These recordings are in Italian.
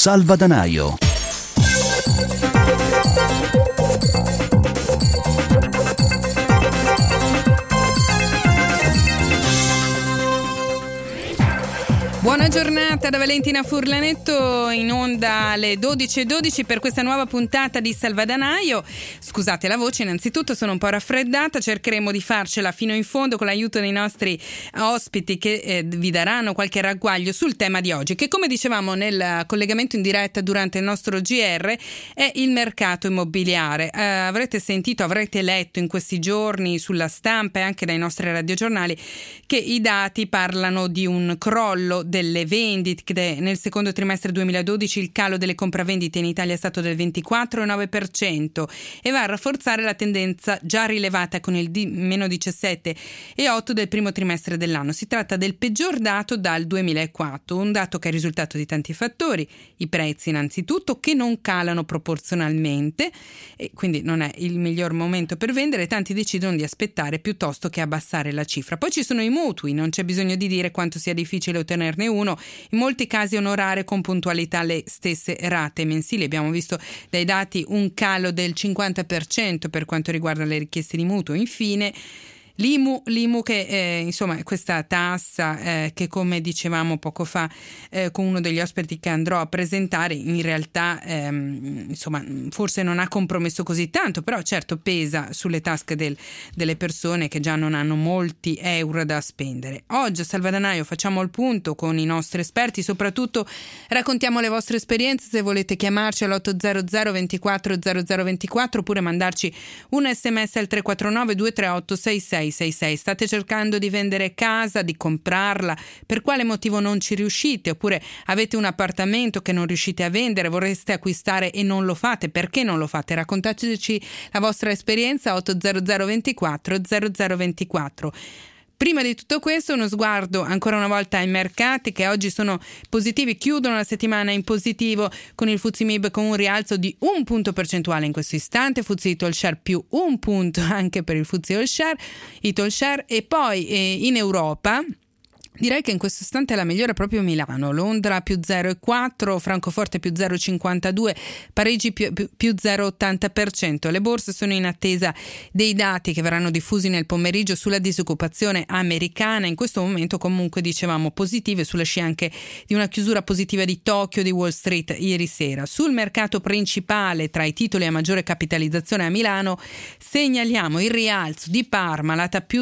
Salvadanaio. Buona giornata da Valentina Furlanetto, in onda alle 12:12 per questa nuova puntata di Salvadanaio. Scusate la voce, innanzitutto sono un po' raffreddata, cercheremo di farcela fino in fondo con l'aiuto dei nostri ospiti che vi daranno qualche ragguaglio sul tema di oggi, che come dicevamo nel collegamento in diretta durante il nostro GR è il mercato immobiliare. Avrete sentito, avrete letto in questi giorni sulla stampa e anche dai nostri radiogiornali che i dati parlano di un crollo delle vendite. Nel secondo trimestre 2012 il calo delle compravendite in Italia è stato del 24,9% e va a rafforzare la tendenza già rilevata con il meno 17,8% del primo trimestre dell'anno. Si tratta del peggior dato dal 2004, un dato che è il risultato di tanti fattori, i prezzi innanzitutto che non calano proporzionalmente e quindi non è il miglior momento per vendere, tanti decidono di aspettare piuttosto che abbassare la cifra. Poi ci sono i mutui, non c'è bisogno di dire quanto sia difficile ottenerne uno, in molti casi onorare con puntualità le stesse rate mensili. Abbiamo visto dai dati un calo del 50% per quanto riguarda le richieste di mutuo. Infine l'IMU che insomma questa tassa che come dicevamo poco fa con uno degli ospiti che andrò a presentare, in realtà insomma forse non ha compromesso così tanto, però certo pesa sulle tasche delle persone che già non hanno molti euro da spendere. Oggi a Salvadanaio facciamo il punto con i nostri esperti, soprattutto raccontiamo le vostre esperienze. Se volete chiamarci all'800 24 0024 oppure mandarci un sms al 349 238 6666. State cercando di vendere casa, di comprarla, per quale motivo non ci riuscite, oppure avete un appartamento che non riuscite a vendere, vorreste acquistare e non lo fate, perché non lo fate? Raccontateci la vostra esperienza 800 24 0024. Prima di tutto questo uno sguardo ancora una volta ai mercati che oggi sono positivi, chiudono la settimana in positivo con il FTSE MIB con un rialzo di 1 punto percentuale in questo istante, FTSE All Share più 1 punto anche per il FTSE All Share e poi in Europa direi che in questo istante la migliore è proprio Milano, Londra più 0,4%, Francoforte più 0,52%, Parigi più 0,80%. Le borse sono in attesa dei dati che verranno diffusi nel pomeriggio sulla disoccupazione americana, in questo momento comunque dicevamo positive, sulla scia anche di una chiusura positiva di Tokyo, di Wall Street ieri sera. Sul mercato principale tra i titoli a maggiore capitalizzazione a Milano segnaliamo il rialzo di Parmalat a più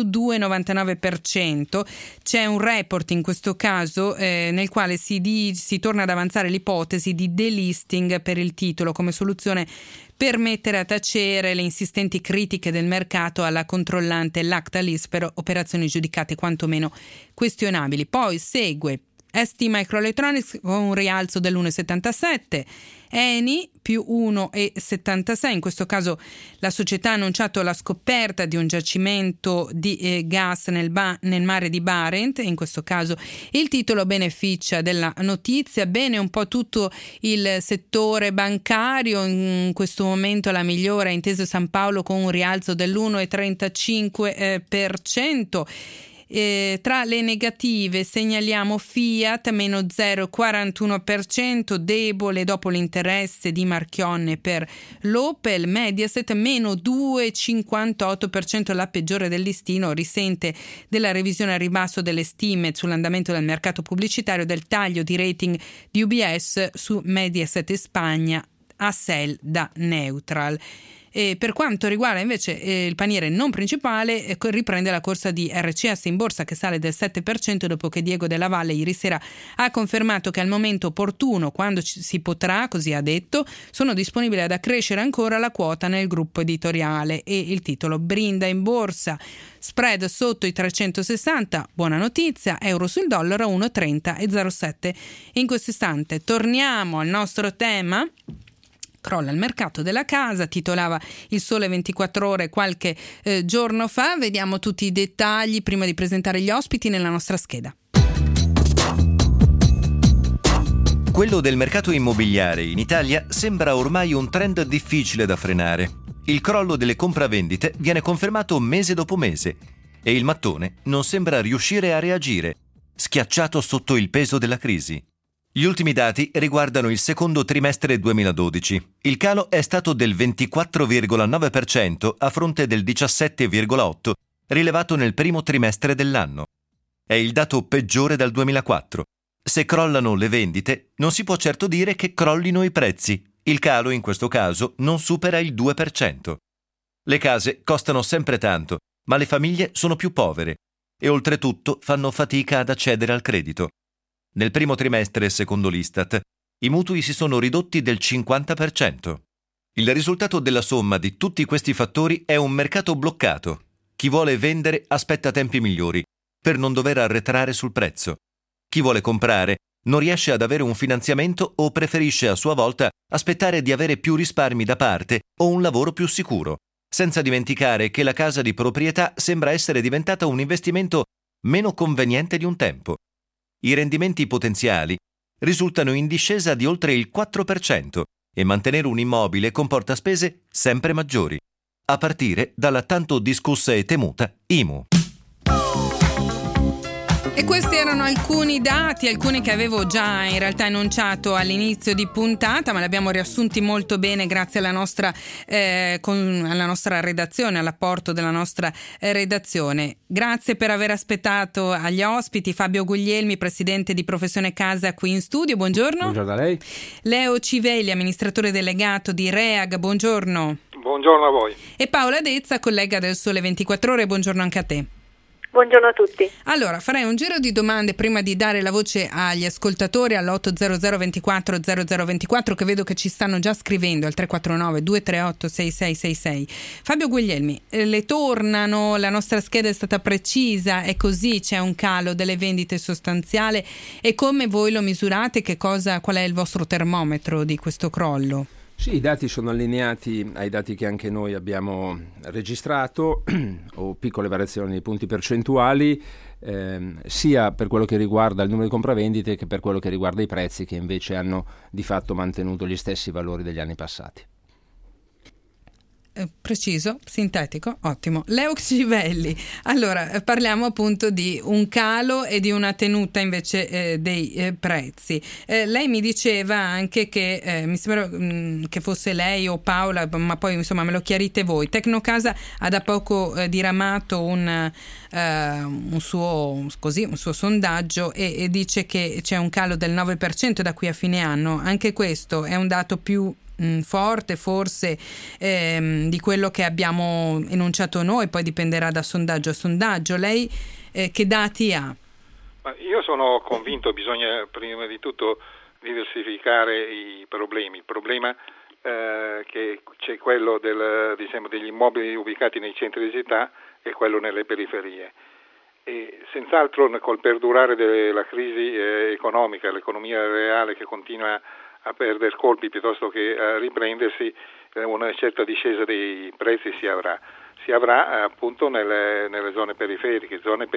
2,99%, c'è un report in questo caso nel quale si torna ad avanzare l'ipotesi di delisting per il titolo come soluzione per mettere a tacere le insistenti critiche del mercato alla controllante Lactalis per operazioni giudicate quantomeno questionabili. Poi segue ST Microelectronics con un rialzo dell'1,77%, Eni più 1,76%, in questo caso la società ha annunciato la scoperta di un giacimento di gas nel mare di Barents, in questo caso il titolo beneficia della notizia. Bene un po' tutto il settore bancario, in questo momento la migliore è Intesa Sanpaolo con un rialzo dell'1,35%. Tra le negative segnaliamo Fiat meno 0,41%, debole dopo l'interesse di Marchionne per l'Opel, Mediaset meno 2,58%, la peggiore del listino, risente della revisione a ribasso delle stime sull'andamento del mercato pubblicitario, del taglio di rating di UBS su Mediaset in Spagna a sell da neutral. E per quanto riguarda invece il paniere non principale, riprende la corsa di RCS in borsa che sale del 7% dopo che Diego Della Valle ieri sera ha confermato che al momento opportuno, quando si potrà, così ha detto, sono disponibili ad accrescere ancora la quota nel gruppo editoriale e il titolo brinda in borsa. Spread sotto i 360, buona notizia, euro sul dollaro a 1,30,07. In questo istante torniamo al nostro tema. Crolla il mercato della casa, titolava Il Sole 24 Ore qualche giorno fa. Vediamo tutti i dettagli prima di presentare gli ospiti nella nostra scheda. Quello del mercato immobiliare in Italia sembra ormai un trend difficile da frenare. Il crollo delle compravendite viene confermato mese dopo mese e il mattone non sembra riuscire a reagire, schiacciato sotto il peso della crisi. Gli ultimi dati riguardano il secondo trimestre 2012. Il calo è stato del 24,9% a fronte del 17,8% rilevato nel primo trimestre dell'anno. È il dato peggiore dal 2004. Se crollano le vendite, non si può certo dire che crollino i prezzi. Il calo, in questo caso, non supera il 2%. Le case costano sempre tanto, ma le famiglie sono più povere e oltretutto fanno fatica ad accedere al credito. Nel primo trimestre, secondo l'Istat, i mutui si sono ridotti del 50%. Il risultato della somma di tutti questi fattori è un mercato bloccato. Chi vuole vendere aspetta tempi migliori, per non dover arretrare sul prezzo. Chi vuole comprare non riesce ad avere un finanziamento o preferisce a sua volta aspettare di avere più risparmi da parte o un lavoro più sicuro, senza dimenticare che la casa di proprietà sembra essere diventata un investimento meno conveniente di un tempo. I rendimenti potenziali risultano in discesa di oltre il 4% e mantenere un immobile comporta spese sempre maggiori, a partire dalla tanto discussa e temuta IMU. E questi erano alcuni dati, alcuni che avevo già in realtà enunciato all'inizio di puntata, ma li abbiamo riassunti molto bene grazie alla nostra redazione, all'apporto della nostra redazione. Grazie per aver aspettato agli ospiti Fabio Guglielmi, presidente di Professione Casa qui in studio, buongiorno. Buongiorno a lei. Leo Civelli, amministratore delegato di REAG, buongiorno. Buongiorno a voi. E Paola Dezza, collega del Sole 24 Ore, buongiorno anche a te. Buongiorno a tutti. Allora, farei un giro di domande prima di dare la voce agli ascoltatori all'800 24 0024 che vedo che ci stanno già scrivendo al 349 238 6666. Fabio Guglielmi, le tornano, la nostra scheda è stata precisa, è così, c'è un calo delle vendite sostanziale e come voi lo misurate, qual è il vostro termometro di questo crollo? Sì, i dati sono allineati ai dati che anche noi abbiamo registrato, o piccole variazioni nei punti percentuali, sia per quello che riguarda il numero di compravendite che per quello che riguarda i prezzi, che invece hanno di fatto mantenuto gli stessi valori degli anni passati. Preciso, sintetico, ottimo. Leo Civelli, allora parliamo appunto di un calo e di una tenuta invece dei prezzi. Lei mi diceva anche che mi sembra che fosse lei o Paola, ma poi insomma me lo chiarite voi. Tecnocasa ha da poco diramato un suo sondaggio e dice che c'è un calo del 9% da qui a fine anno. Anche questo è un dato più forte forse di quello che abbiamo enunciato noi, poi dipenderà da sondaggio a sondaggio. Lei che dati ha? Io sono convinto bisogna prima di tutto diversificare i problemi. Il problema che c'è quello degli immobili ubicati nei centri di città e quello nelle periferie. E senz'altro col perdurare della crisi economica, l'economia reale che continua a perdere colpi piuttosto che a riprendersi, una certa discesa dei prezzi si avrà appunto nelle zone periferiche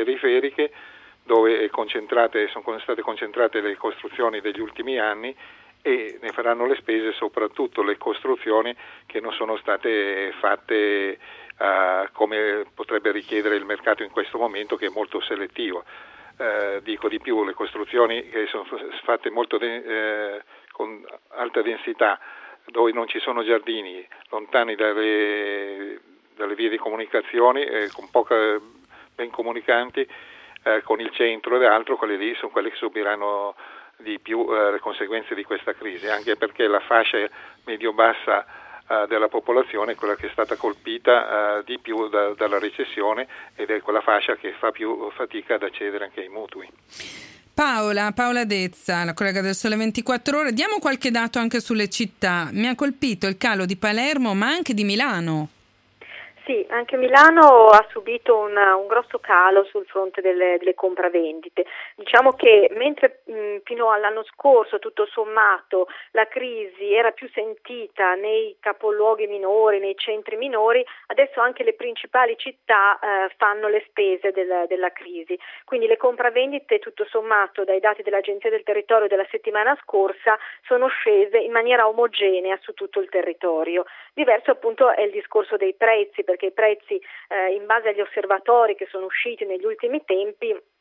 dove sono state concentrate le costruzioni degli ultimi anni e ne faranno le spese soprattutto le costruzioni che non sono state fatte come potrebbe richiedere il mercato in questo momento, che è molto selettivo. Dico di più, le costruzioni che sono fatte molto con alta densità, dove non ci sono giardini, lontani dalle vie di comunicazione, con poche ben comunicanti, con il centro ed altro, quelle lì sono quelle che subiranno di più le conseguenze di questa crisi, anche perché la fascia medio-bassa della popolazione è quella che è stata colpita di più dalla recessione ed è quella fascia che fa più fatica ad accedere anche ai mutui. Paola Dezza, la collega del Sole 24 Ore, diamo qualche dato anche sulle città. Mi ha colpito il calo di Palermo ma anche di Milano. Sì, anche Milano ha subito un grosso calo sul fronte delle compravendite. Diciamo che mentre fino all'anno scorso tutto sommato la crisi era più sentita nei capoluoghi minori, nei centri minori, adesso anche le principali città fanno le spese della crisi. Quindi le compravendite tutto sommato dai dati dell'Agenzia del Territorio della settimana scorsa sono scese in maniera omogenea su tutto il territorio. Diverso appunto è il discorso dei prezzi, perché i prezzi in base agli osservatori che sono usciti negli ultimi tempi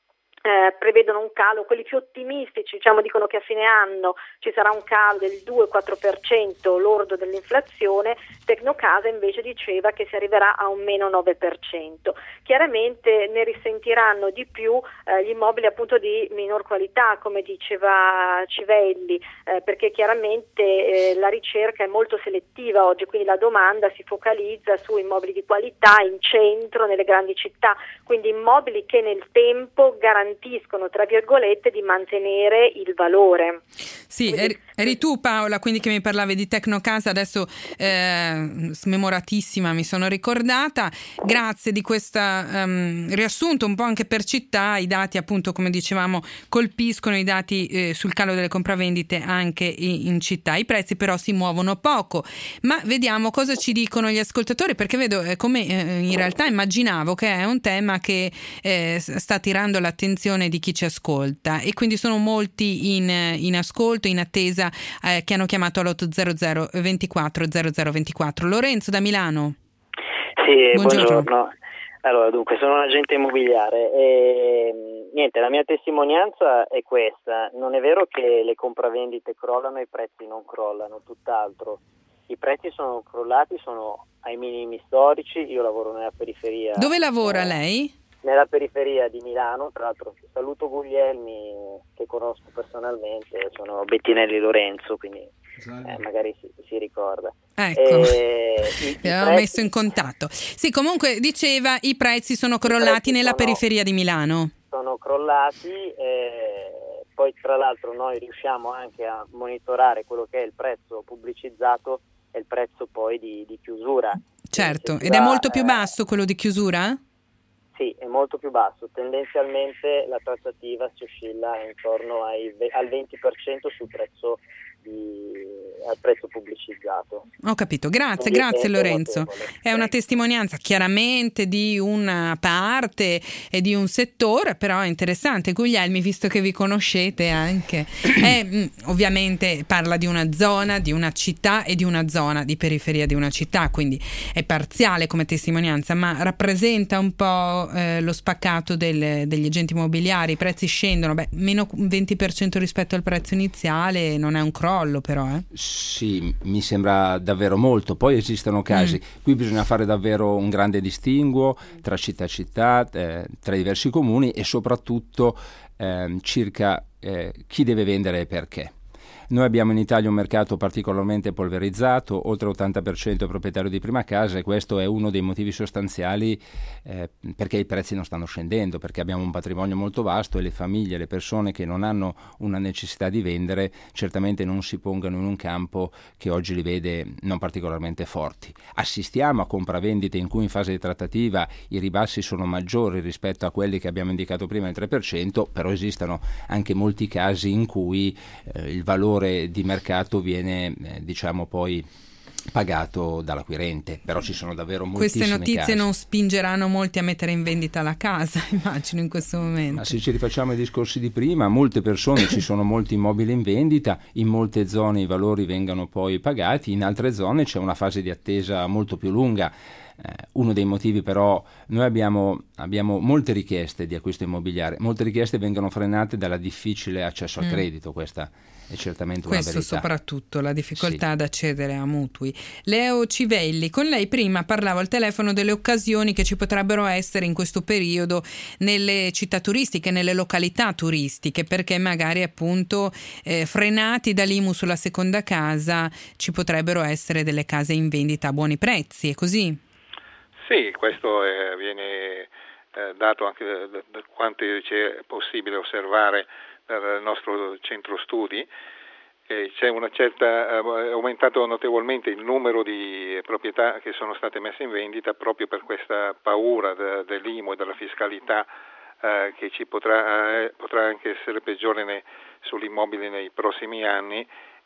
prevedono un calo, quelli più ottimistici dicono che a fine anno ci sarà un calo del 2-4% lordo dell'inflazione. Tecnocasa invece diceva che si arriverà a un meno 9%. Chiaramente ne risentiranno di più gli immobili appunto di minor qualità, come diceva Civelli, perché chiaramente la ricerca è molto selettiva oggi, quindi la domanda si focalizza su immobili di qualità in centro, nelle grandi città, quindi immobili che nel tempo garantiscono, tra virgolette, di mantenere il valore. Sì, eri tu Paola, quindi, che mi parlavi di Tecnocasa, adesso smemoratissima mi sono ricordata. Grazie di questo riassunto un po' anche per città. I dati, appunto, come dicevamo, colpiscono, i dati sul calo delle compravendite anche in città. I prezzi però si muovono poco, ma vediamo cosa ci dicono gli ascoltatori, perché vedo come in realtà immaginavo che è un tema che sta attirando l'attenzione di chi ci ascolta, e quindi sono molti in ascolto, in attesa, che hanno chiamato all'800 24 0024. Lorenzo da Milano. Sì, buongiorno. Allora, dunque, sono un agente immobiliare e niente, la mia testimonianza è questa: non è vero che le compravendite crollano e i prezzi non crollano, tutt'altro. I prezzi sono crollati, sono ai minimi storici. Io lavoro nella periferia. Dove lavora lei? Nella periferia di Milano, tra l'altro saluto Guglielmi, che conosco personalmente, sono Bettinelli Lorenzo, quindi magari si ricorda. Ecco, vi avevo messo in contatto. Sì, comunque diceva, i prezzi sono crollati nella periferia di Milano. Sono crollati, poi tra l'altro noi riusciamo anche a monitorare quello che è il prezzo pubblicizzato e il prezzo poi di chiusura. Certo, ed è molto più basso quello di chiusura? Sì, è molto più basso. Tendenzialmente la trattativa si oscilla intorno al 20% sul prezzo al prezzo pubblicizzato. Ho capito, grazie Lorenzo. Notevole. È una testimonianza chiaramente di una parte e di un settore, però è interessante. Guglielmi, visto che vi conoscete anche, ovviamente parla di una zona, di una città e di una zona di periferia di una città, quindi è parziale come testimonianza, ma rappresenta un po' lo spaccato degli agenti immobiliari. I prezzi scendono, meno 20% rispetto al prezzo iniziale, non è un crollo però, Sì, mi sembra davvero molto. Poi esistono casi, qui bisogna fare davvero un grande distinguo tra città e città, tra i diversi comuni, e soprattutto circa chi deve vendere e perché. Noi abbiamo in Italia un mercato particolarmente polverizzato, oltre l'80% è proprietario di prima casa, e questo è uno dei motivi sostanziali perché i prezzi non stanno scendendo, perché abbiamo un patrimonio molto vasto e le famiglie, le persone che non hanno una necessità di vendere certamente non si pongano in un campo che oggi li vede non particolarmente forti. Assistiamo a compravendite in cui in fase di trattativa i ribassi sono maggiori rispetto a quelli che abbiamo indicato prima, il 3%, però esistono anche molti casi in cui il valore di mercato viene poi pagato dall'acquirente, però ci sono davvero moltissimi casi. Queste notizie non spingeranno molti a mettere in vendita la casa, immagino, in questo momento. Ma se ci rifacciamo ai discorsi di prima, molte persone, ci sono molti immobili in vendita, in molte zone i valori vengono poi pagati, in altre zone c'è una fase di attesa molto più lunga. Uno dei motivi però, noi abbiamo molte richieste di acquisto immobiliare, molte richieste vengono frenate dalla difficile accesso al credito, questa è certamente una verità. Questo soprattutto, la difficoltà ad accedere a mutui. Leo Civelli, con lei prima parlavo al telefono delle occasioni che ci potrebbero essere in questo periodo nelle città turistiche, nelle località turistiche, perché magari appunto frenati dall'IMU sulla seconda casa ci potrebbero essere delle case in vendita a buoni prezzi, è così? Sì, questo viene dato anche da quanto è possibile osservare dal nostro centro studi. C'è è aumentato notevolmente il numero di proprietà che sono state messe in vendita proprio per questa paura dell'IMU e della fiscalità che ci potrà anche essere peggiore sull'immobile nei prossimi anni,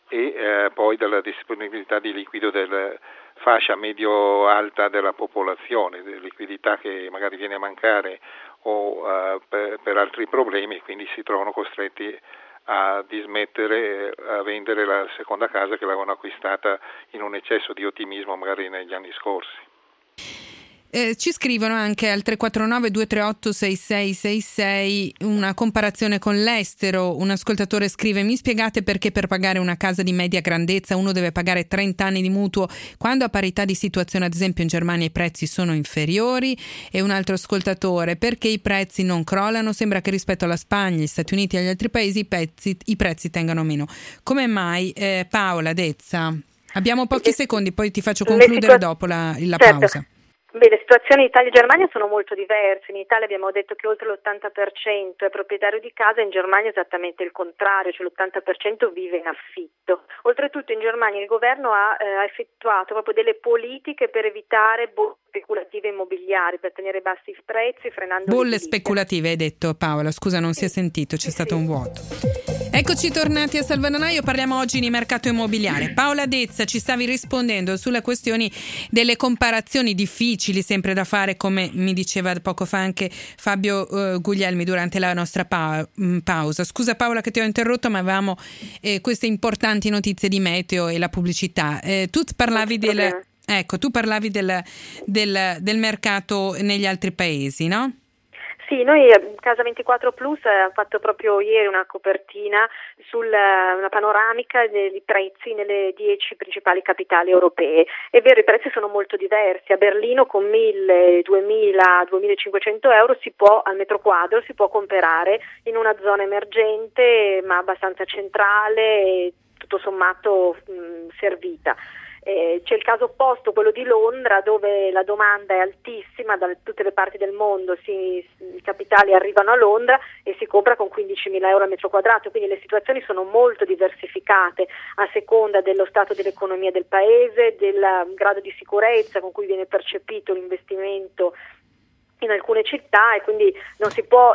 e poi dalla disponibilità di liquido della fascia medio-alta della popolazione, liquidità che magari viene a mancare o per altri problemi, e quindi si trovano costretti a dismettere, a vendere la seconda casa che l'avevano acquistata in un eccesso di ottimismo magari negli anni scorsi. Ci scrivono anche al 349 238 6666 una comparazione con l'estero. Un ascoltatore scrive: mi spiegate perché per pagare una casa di media grandezza uno deve pagare 30 anni di mutuo quando a parità di situazione ad esempio in Germania i prezzi sono inferiori? E un altro ascoltatore: perché i prezzi non crollano? Sembra che rispetto alla Spagna, agli Stati Uniti e agli altri paesi i prezzi tengano meno. Come mai? Paola Dezza, abbiamo pochi secondi, poi ti faccio concludere dopo la pausa. Le situazioni in Italia e Germania sono molto diverse. In Italia abbiamo detto che oltre l'80% è proprietario di casa, in Germania è esattamente il contrario, cioè l'80% vive in affitto. Oltretutto in Germania il governo ha effettuato proprio delle politiche per evitare bolle speculative immobiliari, per tenere bassi i prezzi, frenando bolle speculative, hai detto, Paola, scusa, non si è sentito, c'è stato un vuoto. Eccoci tornati a Salvadanaio, parliamo oggi di mercato immobiliare. Paola Dezza, ci stavi rispondendo sulle questioni delle comparazioni difficili sempre da fare, come mi diceva poco fa anche Fabio Guglielmi durante la nostra pausa. Scusa Paola che ti ho interrotto, ma avevamo queste importanti notizie di meteo e la pubblicità. Tu parlavi del mercato negli altri paesi, no? Sì, noi Casa 24 Plus ha fatto proprio ieri una copertina una panoramica dei prezzi nelle 10 principali capitali europee. È vero, i prezzi sono molto diversi. A Berlino con 1.000, 2.000, 2.500 euro al metro quadro si può comprare in una zona emergente ma abbastanza centrale e tutto sommato servita. C'è il caso opposto, quello di Londra, dove la domanda è altissima, da tutte le parti del mondo i capitali arrivano a Londra e si compra con 15.000 euro al metro quadrato, quindi le situazioni sono molto diversificate a seconda dello stato dell'economia del paese, del grado di sicurezza con cui viene percepito l'investimento in alcune città, e quindi non si può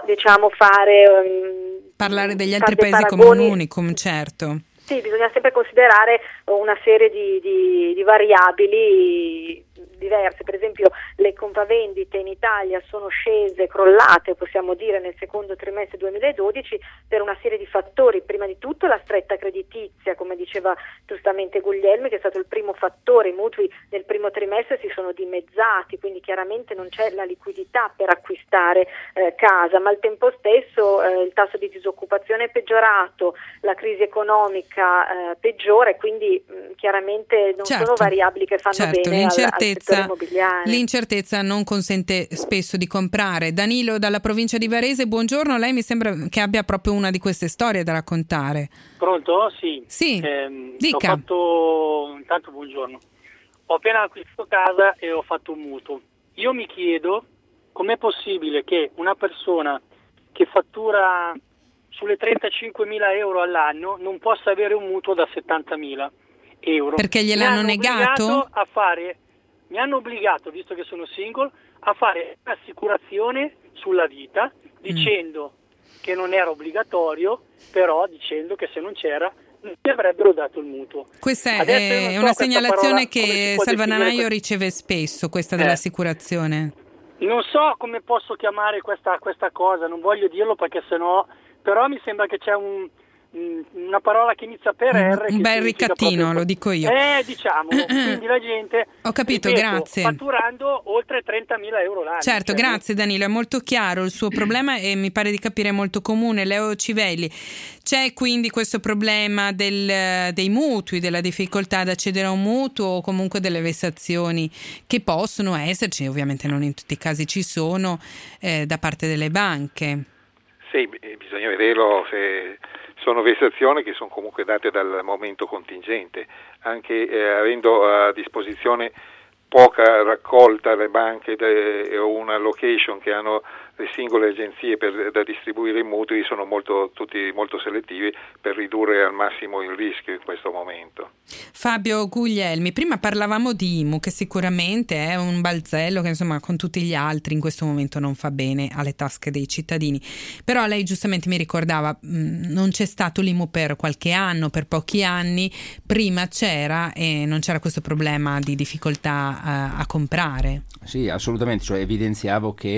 parlare degli altri paesi come un unicum, certo. Sì, bisogna sempre considerare una serie di variabili diverse. Per esempio le compravendite in Italia sono scese, crollate, possiamo dire, nel secondo trimestre 2012 per una serie di fattori. Prima di tutto la stretta creditizia, come diceva giustamente Guglielmi, che è stato il primo fattore. I mutui nel primo trimestre si sono dimezzati, quindi chiaramente non c'è la liquidità per acquistare casa, ma al tempo stesso il tasso di disoccupazione è peggiorato, la crisi economica peggiore, quindi chiaramente non sono variabili che fanno bene al settore immobiliare. L'incertezza non consente spesso di comprare. Danilo dalla provincia di Varese, buongiorno, lei mi sembra che abbia proprio una di queste storie da raccontare. Pronto? Sì. Dica. Intanto buongiorno. Ho appena acquistato casa e ho fatto un mutuo. Io mi chiedo com'è possibile che una persona che fattura sulle 35.000 euro all'anno non possa avere un mutuo da 70.000 euro. Perché gliel'hanno negato? Mi hanno obbligato, visto che sono single, a fare un'assicurazione sulla vita, dicendo che non era obbligatorio, però dicendo che se non c'era non mi avrebbero dato il mutuo. Questa è una segnalazione che Salvadanaio riceve spesso, questa dell'assicurazione. Non so come posso chiamare questa cosa, non voglio dirlo perché sennò, però mi sembra che c'è una parola che inizia per R. Un bel ricattino, lo dico io. Diciamo, quindi la gente, ho capito, grazie. fatturando oltre 30.000 euro l'anno. Certo, grazie Danilo, è molto chiaro il suo problema e mi pare di capire molto comune. Leo Civelli, c'è quindi questo problema dei mutui, della difficoltà ad accedere a un mutuo o comunque delle vessazioni che possono esserci, ovviamente non in tutti i casi ci sono, da parte delle banche. Sì, bisogna vederlo se sono vessazioni che sono comunque date dal momento contingente, anche avendo a disposizione poca raccolta le banche o una location che hanno le singole agenzie da distribuire i mutui, sono tutti molto selettivi per ridurre al massimo il rischio in questo momento. Fabio Guglielmi, prima parlavamo di IMU, che sicuramente è un balzello che insomma con tutti gli altri in questo momento non fa bene alle tasche dei cittadini, però lei giustamente mi ricordava non c'è stato l'IMU per qualche anno, per pochi anni, prima c'era e non c'era questo problema di difficoltà a comprare. Sì, assolutamente, cioè evidenziavo che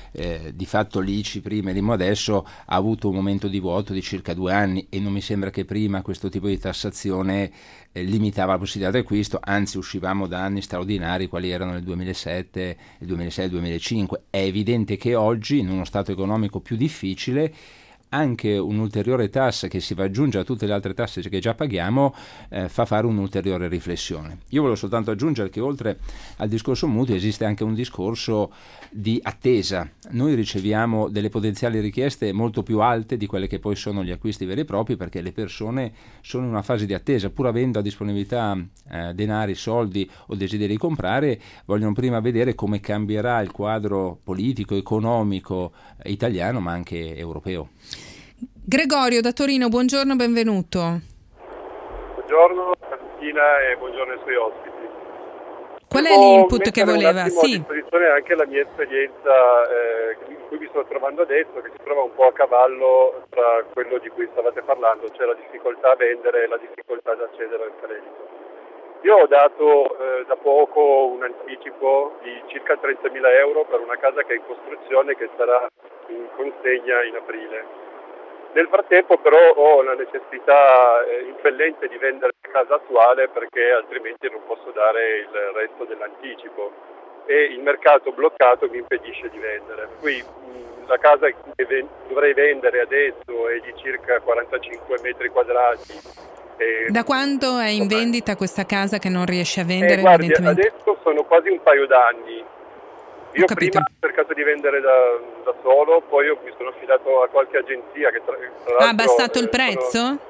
di fatto l'ICI prima e l'IMU adesso ha avuto un momento di vuoto di circa 2 anni e non mi sembra che prima questo tipo di tassazione limitava la possibilità di acquisto, anzi uscivamo da anni straordinari quali erano nel 2007, il 2006, il 2005. È evidente che oggi in uno stato economico più difficile anche un'ulteriore tassa che si va ad aggiungere a tutte le altre tasse che già paghiamo fa fare un'ulteriore riflessione. Io volevo soltanto aggiungere che oltre al discorso mutui esiste anche un discorso di attesa. Noi riceviamo delle potenziali richieste molto più alte di quelle che poi sono gli acquisti veri e propri, perché le persone sono in una fase di attesa, pur avendo a disponibilità denari, soldi o desideri di comprare, vogliono prima vedere come cambierà il quadro politico, economico italiano ma anche europeo. Gregorio da Torino, buongiorno, benvenuto. Buongiorno Martina e buongiorno ai suoi ospiti. Qual è l'input che voleva? Sì. A disposizione anche la mia esperienza in cui mi sto trovando adesso, che si trova un po' a cavallo tra quello di cui stavate parlando, cioè la difficoltà a vendere e la difficoltà ad accedere al credito. Io ho dato da poco un anticipo di circa 30.000 euro per una casa che è in costruzione, che sarà in consegna in aprile. Nel frattempo però ho la necessità impellente di vendere la casa attuale, perché altrimenti non posso dare il resto dell'anticipo e il mercato bloccato mi impedisce di vendere. Qui la casa che dovrei vendere adesso è di circa 45 metri quadrati. Da quando è in vendita questa casa che non riesce a vendere? Guardi, adesso sono quasi un paio d'anni. Io prima ho cercato di vendere da solo, poi mi sono affidato a qualche agenzia che tra l'altro ha abbassato il prezzo?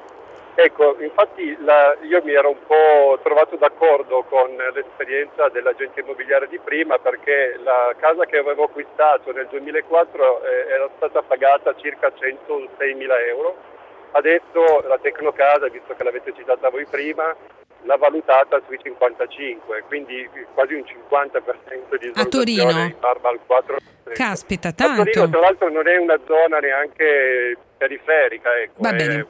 Ecco, infatti io mi ero un po' trovato d'accordo con l'esperienza dell'agente immobiliare di prima, perché la casa che avevo acquistato nel 2004 era stata pagata circa 106.000 euro. Adesso la Tecnocasa, visto che l'avete citata voi prima, l'ha valutata sui 55, quindi quasi un 50% di a Torino in barba al 4%. Caspita, tanto. A Torino, tra l'altro, non è una zona neanche periferica, ecco. Va bene.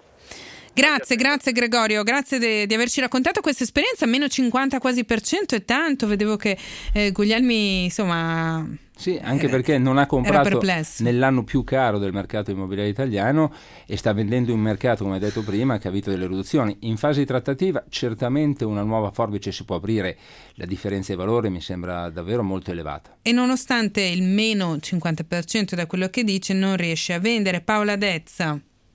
Grazie Gregorio, grazie di averci raccontato questa esperienza. Meno 50 quasi per cento è tanto. Vedevo che Guglielmi, insomma, sì, anche perché non ha comprato nell'anno più caro del mercato immobiliare italiano e sta vendendo un mercato, come detto prima, che ha avuto delle riduzioni. In fase di trattativa certamente una nuova forbice si può aprire, la differenza di valore mi sembra davvero molto elevata. E nonostante il meno 50% da quello che dice, non riesce a vendere. Paola Dezza.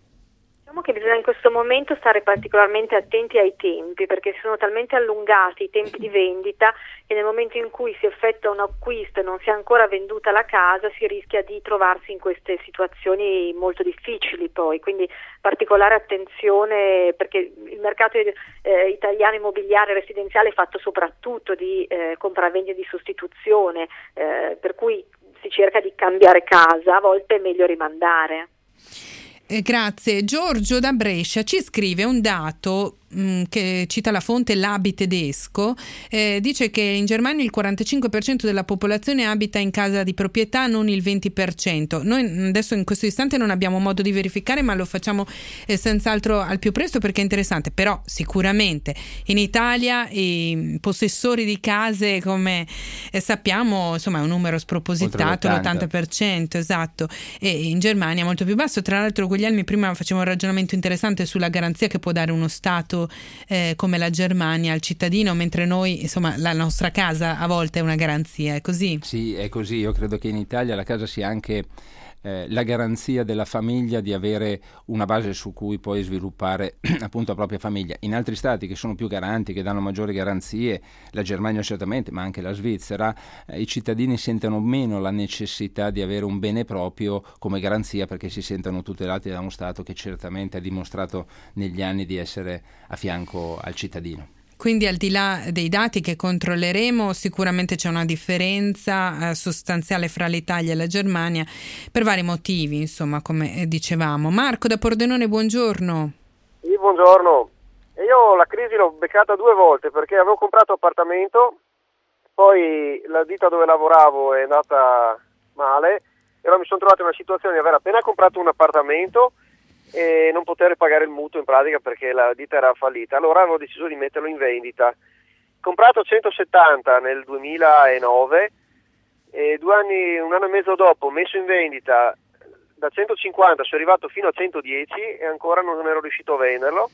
Che bisogna in questo momento stare particolarmente attenti ai tempi, perché si sono talmente allungati i tempi di vendita che nel momento in cui si effettua un acquisto e non si è ancora venduta la casa si rischia di trovarsi in queste situazioni molto difficili poi, quindi particolare attenzione, perché il mercato italiano immobiliare residenziale è fatto soprattutto di compravendite di sostituzione, per cui si cerca di cambiare casa, a volte è meglio rimandare. Grazie. Giorgio da Brescia ci scrive un dato che cita la fonte L'Abi tedesco, dice che in Germania il 45% della popolazione abita in casa di proprietà, non il 20%. Noi adesso in questo istante non abbiamo modo di verificare, ma lo facciamo senz'altro al più presto perché è interessante. Però sicuramente in Italia i possessori di case, come sappiamo, insomma è un numero spropositato, l'80%, esatto, e in Germania è molto più basso. Tra l'altro Guglielmi prima faceva un ragionamento interessante sulla garanzia che può dare uno Stato come la Germania al cittadino, mentre noi, insomma, la nostra casa a volte è una garanzia, è così? Sì, è così. Io credo che in Italia la casa sia anche la garanzia della famiglia di avere una base su cui poi sviluppare appunto la propria famiglia. In altri stati che sono più garanti, che danno maggiori garanzie, la Germania certamente, ma anche la Svizzera, i cittadini sentono meno la necessità di avere un bene proprio come garanzia, perché si sentono tutelati da uno Stato che certamente ha dimostrato negli anni di essere a fianco al cittadino. Quindi al di là dei dati che controlleremo, sicuramente c'è una differenza sostanziale fra l'Italia e la Germania per vari motivi, insomma, come dicevamo. Marco da Pordenone, buongiorno. Sì, buongiorno. Io la crisi l'ho beccata 2 volte perché avevo comprato appartamento, poi la ditta dove lavoravo è andata male e allora mi sono trovato in una situazione di aver appena comprato un appartamento e non poter pagare il mutuo in pratica perché la ditta era fallita. Allora avevo deciso di metterlo in vendita. Comprato 170 nel 2009 e un anno e mezzo dopo, messo in vendita da 150, sono arrivato fino a 110 e ancora non ero riuscito a venderlo,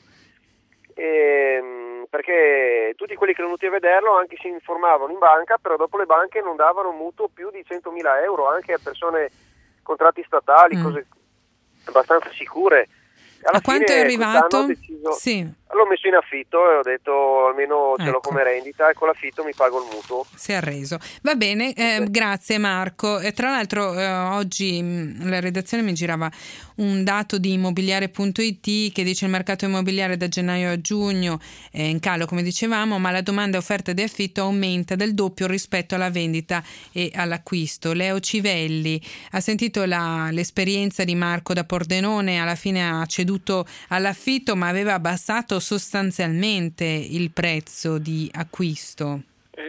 perché tutti quelli che erano venuti a vederlo anche si informavano in banca, però dopo le banche non davano mutuo più di 100.000 euro anche a persone, contratti statali, cose abbastanza sicure. Alla a quanto è arrivato? Sì. L'ho messo in affitto e ho detto almeno ce l'ho come rendita e con l'affitto mi pago il mutuo. Si è arreso. Va bene, grazie Marco. Tra l'altro oggi la redazione mi girava un dato di immobiliare.it che dice il mercato immobiliare da gennaio a giugno è in calo, come dicevamo, ma la domanda e offerta di affitto aumenta del doppio rispetto alla vendita e all'acquisto. Leo Civelli ha sentito l'esperienza di Marco da Pordenone, alla fine ha ceduto all'affitto ma aveva abbassato sostanzialmente il prezzo di acquisto.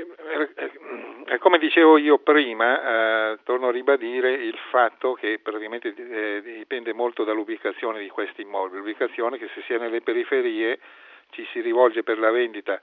Come dicevo io prima, torno a ribadire il fatto che praticamente dipende molto dall'ubicazione di questi immobili. L'ubicazione che se si è nelle periferie ci si rivolge per la vendita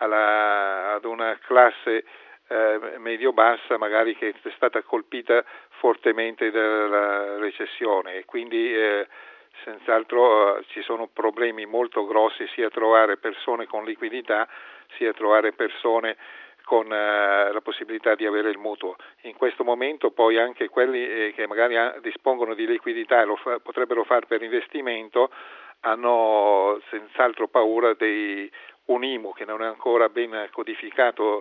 ad una classe medio-bassa, magari che è stata colpita fortemente dalla recessione e quindi senz'altro ci sono problemi molto grossi sia a trovare persone con liquidità sia a trovare persone con la possibilità di avere il mutuo. In questo momento poi anche quelli che magari dispongono di liquidità e potrebbero fare per investimento hanno senz'altro paura di un IMU che non è ancora ben codificato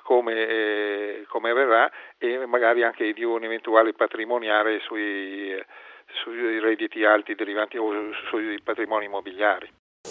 come avverrà e magari anche di un eventuale patrimoniale sui redditi alti derivanti o sui patrimoni immobiliari.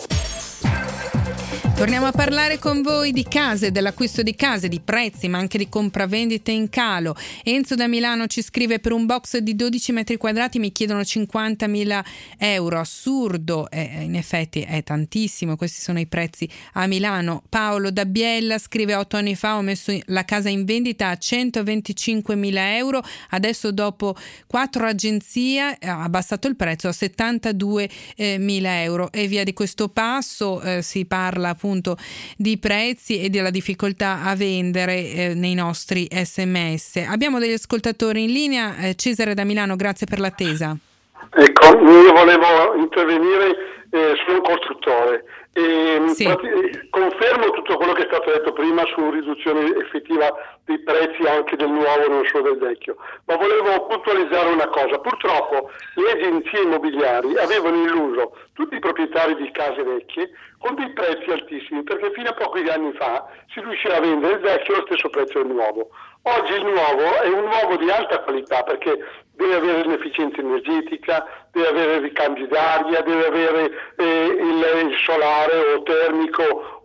Torniamo a parlare con voi di case, dell'acquisto di case, di prezzi, ma anche di compravendite in calo. Enzo da Milano ci scrive: per un box di 12 metri quadrati mi chiedono 50.000 euro, assurdo, in effetti è tantissimo, questi sono i prezzi a Milano. Paolo da Biella scrive: 8 anni fa ho messo la casa in vendita a 125.000 euro, adesso dopo 4 agenzie ha abbassato il prezzo a 72.000 euro e via di questo passo. Si parla appunto di prezzi e della difficoltà a vendere nei nostri SMS. Abbiamo degli ascoltatori in linea. Cesare da Milano, grazie per l'attesa. Ecco, io volevo intervenire sono un costruttore e confermo tutto quello che è stato detto prima su riduzione effettiva dei prezzi anche del nuovo, non solo del vecchio, ma volevo puntualizzare una cosa. Purtroppo le agenzie immobiliari avevano illuso tutti i proprietari di case vecchie con dei prezzi altissimi, perché fino a pochi anni fa si riusciva a vendere il vecchio allo stesso prezzo del nuovo. Oggi il nuovo è un nuovo di alta qualità perché deve avere l'efficienza energetica, deve avere ricambi d'aria, deve avere il solare o termico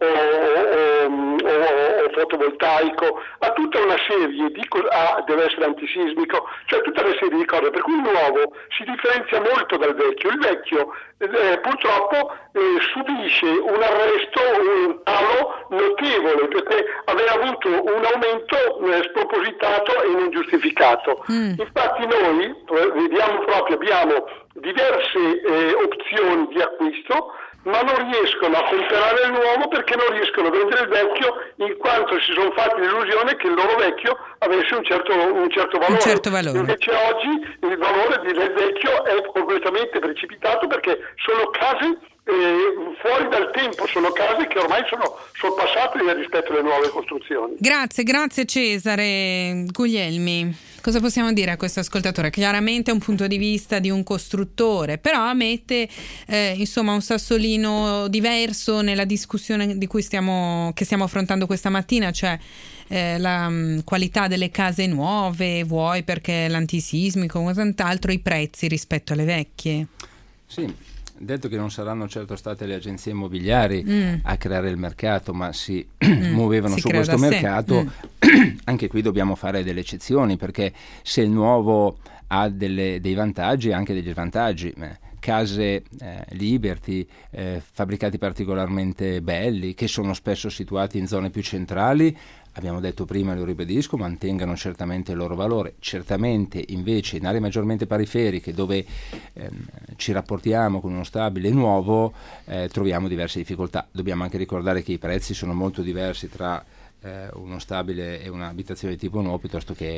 o fotovoltaico, ha tutta una serie di deve essere antisismico, cioè tutta una serie di cose, per cui il nuovo si differenzia molto dal vecchio. Il vecchio purtroppo subisce un arresto, un calo notevole perché aveva avuto un aumento spropositato e non giustificato. Infatti noi vediamo proprio, abbiamo diverse opzioni di acquisto, ma non riescono a comprare il nuovo perché non riescono a vendere il vecchio, in quanto si sono fatti l'illusione che il loro vecchio avesse un certo valore. Invece oggi il valore del vecchio è completamente precipitato perché sono case fuori dal tempo, sono case che ormai sono sorpassate rispetto alle nuove costruzioni. Grazie Cesare. Guglielmi, cosa possiamo dire a questo ascoltatore? Chiaramente è un punto di vista di un costruttore, però ammette insomma un sassolino diverso nella discussione che stiamo affrontando questa mattina, cioè la qualità delle case nuove, vuoi perché l'antisismico o quant'altro, i prezzi rispetto alle vecchie. Sì. Detto che non saranno certo state le agenzie immobiliari a creare il mercato, ma si muovevano su questo mercato, anche qui dobbiamo fare delle eccezioni, perché se il nuovo ha dei vantaggi, anche degli svantaggi. Case Liberty, fabbricati particolarmente belli, che sono spesso situati in zone più centrali, abbiamo detto prima, lo ribadisco, mantengano certamente il loro valore. Certamente invece in aree maggiormente periferiche, dove ci rapportiamo con uno stabile nuovo, troviamo diverse difficoltà. Dobbiamo anche ricordare che i prezzi sono molto diversi tra uno stabile e un'abitazione di tipo nuovo piuttosto che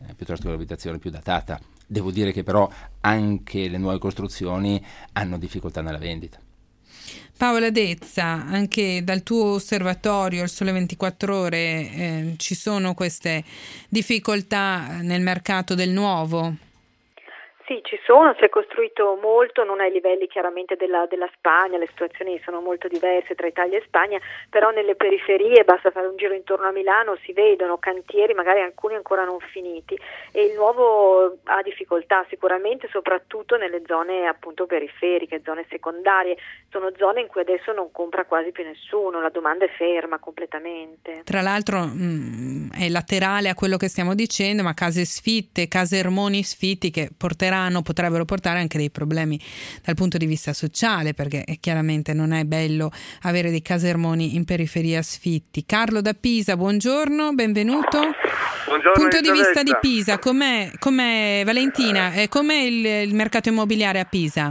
piuttosto che l'abitazione più datata. Devo dire che però anche le nuove costruzioni hanno difficoltà nella vendita. Paola Dezza, anche dal tuo osservatorio, il Sole 24 Ore, ci sono queste difficoltà nel mercato del nuovo? Sì, ci sono, si è costruito molto, non ai livelli chiaramente della Spagna, le situazioni sono molto diverse tra Italia e Spagna, però nelle periferie, basta fare un giro intorno a Milano, si vedono cantieri, magari alcuni ancora non finiti, e il nuovo ha difficoltà sicuramente, soprattutto nelle zone appunto periferiche, zone secondarie, sono zone in cui adesso non compra quasi più nessuno, la domanda è ferma completamente. Tra l'altro è laterale a quello che stiamo dicendo, ma case sfitte, case ermoni sfitti che potrebbero portare anche dei problemi dal punto di vista sociale, perché chiaramente non è bello avere dei casermoni in periferia sfitti. Carlo da Pisa, buongiorno, benvenuto. Buongiorno. Punto di vista di Pisa, com'è Valentina, com'è il mercato immobiliare a Pisa?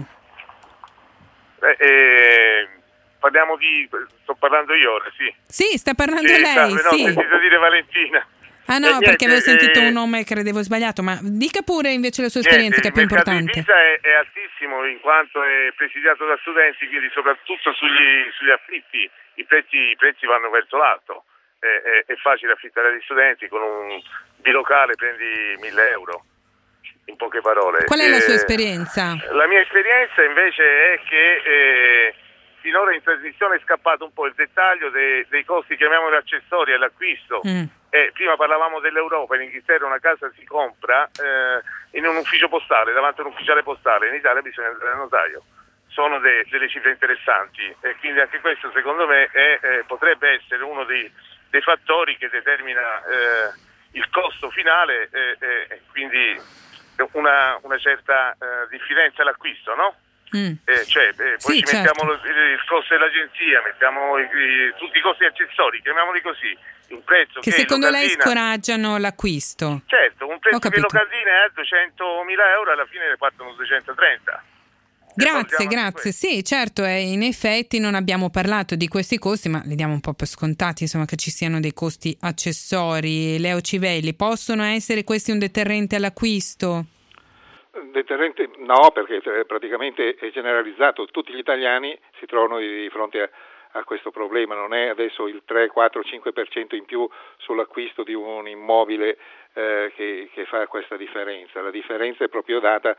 Sto parlando io ora, sì. Sì, sta parlando lei, Ho sì. sentito dire Valentina. Ah no, perché avevo sentito un nome, credevo sbagliato, ma dica pure invece la sua esperienza, che è più importante. Il mercato di Pisa è altissimo in quanto è presidiato da studenti, quindi soprattutto sugli affitti i prezzi vanno verso l'alto. È facile affittare agli studenti, con un bilocale prendi 1.000 euro, in poche parole. Qual è la sua esperienza? La mia esperienza invece è che finora in trasmissione è scappato un po' il dettaglio dei costi, chiamiamoli accessori all'acquisto. Prima parlavamo dell'Europa, in Inghilterra una casa si compra in un ufficio postale, davanti a un ufficiale postale, in Italia bisogna andare al notaio. Sono delle cifre interessanti e quindi anche questo secondo me potrebbe essere uno dei fattori che determina il costo finale e quindi una certa diffidenza all'acquisto, no? Poi sì, ci mettiamo il costo dell'agenzia, mettiamo tutti i costi accessori, chiamiamoli così, un prezzo che secondo lei scoraggiano l'acquisto. Certo, un prezzo che locandina è a 200.000 euro, alla fine ne partono 230. Grazie. Sì, certo, in effetti non abbiamo parlato di questi costi, ma li diamo un po' per scontati, insomma, che ci siano dei costi accessori. Leo Civelli, possono essere questi un deterrente all'acquisto? Deterrente no, perché praticamente è generalizzato, tutti gli italiani si trovano di fronte a questo problema, non è adesso il 3, 4, 5% in più sull'acquisto di un immobile che fa questa differenza. La differenza è proprio data,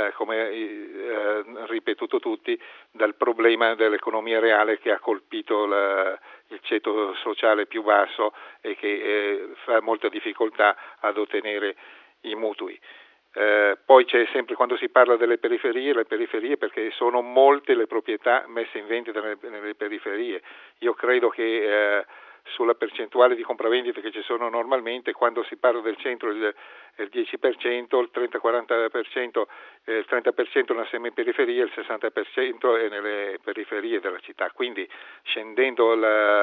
come ripetuto tutti, dal problema dell'economia reale che ha colpito il ceto sociale più basso e che fa molta difficoltà ad ottenere i mutui. Poi c'è sempre, quando si parla delle periferie, le periferie, perché sono molte le proprietà messe in vendita nelle periferie. Io credo che sulla percentuale di compravendite che ci sono normalmente, quando si parla del centro il 10%, il 30-40%, il 30% nella semiperiferia, il 60% è nelle periferie della città. Quindi scendendo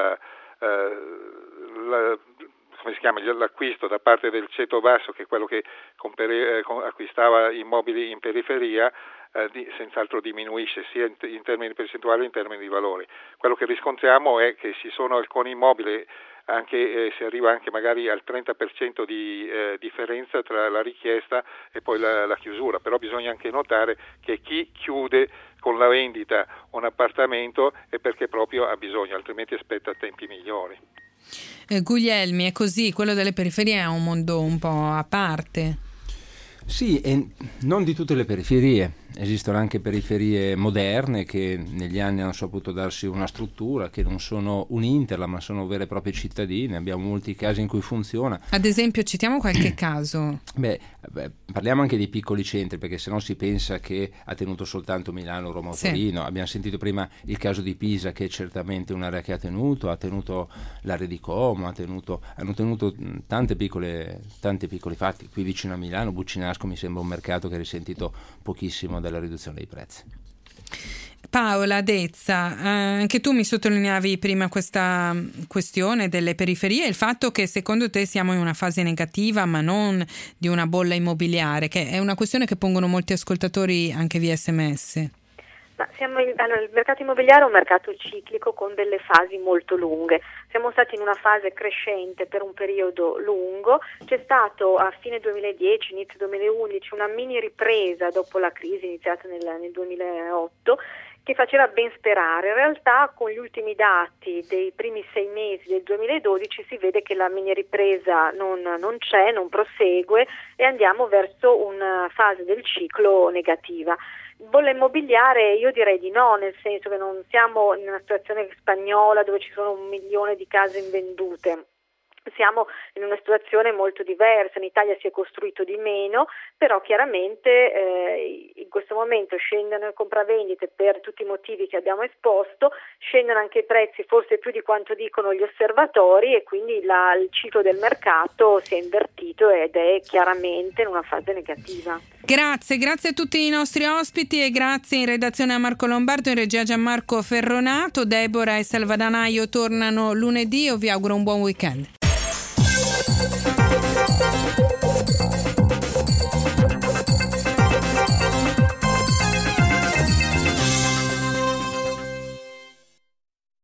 l'acquisto da parte del ceto basso, che è quello che acquistava immobili in periferia, senz'altro diminuisce sia in termini percentuali che in termini di valori. Quello che riscontriamo è che ci sono alcuni immobili, si arriva anche magari al 30% di differenza tra la richiesta e poi la chiusura, però bisogna anche notare che chi chiude con la vendita un appartamento è perché proprio ha bisogno, altrimenti aspetta tempi migliori. Guglielmi, è così, quello delle periferie è un mondo un po' a parte. Sì, e non di tutte le periferie. Esistono anche periferie moderne che negli anni hanno saputo darsi una struttura, che non sono un'interla ma sono vere e proprie cittadine. Abbiamo molti casi in cui funziona. Ad esempio, citiamo qualche caso. Parliamo anche dei piccoli centri, perché sennò si pensa che ha tenuto soltanto Milano, Roma o Torino. Abbiamo sentito prima il caso di Pisa, che è certamente un'area che ha tenuto l'area di Como, hanno tenuto tanti piccoli fatti. Qui vicino a Milano, Buccinasco mi sembra un mercato che ha risentito pochissimo della riduzione dei prezzi. Paola Dezza, anche tu mi sottolineavi prima questa questione delle periferie e il fatto che secondo te siamo in una fase negativa ma non di una bolla immobiliare, che è una questione che pongono molti ascoltatori anche via SMS. Ma il mercato immobiliare è un mercato ciclico con delle fasi molto lunghe. Siamo stati in una fase crescente per un periodo lungo, c'è stato a fine 2010, inizio 2011 una mini ripresa dopo la crisi iniziata nel 2008 che faceva ben sperare. In realtà con gli ultimi dati dei primi 6 mesi del 2012 si vede che la mini ripresa non c'è, non prosegue e andiamo verso una fase del ciclo negativa. Bolla immobiliare io direi di no, nel senso che non siamo in una situazione spagnola dove ci sono 1 milione di case invendute. Siamo in una situazione molto diversa, in Italia si è costruito di meno, però chiaramente in questo momento scendono le compravendite per tutti i motivi che abbiamo esposto, scendono anche i prezzi forse più di quanto dicono gli osservatori e quindi il ciclo del mercato si è invertito ed è chiaramente in una fase negativa. Grazie a tutti i nostri ospiti e grazie in redazione a Marco Lombardo, in regia Gianmarco Ferronato. Deborah e Salvadanaio tornano lunedì, io vi auguro un buon weekend.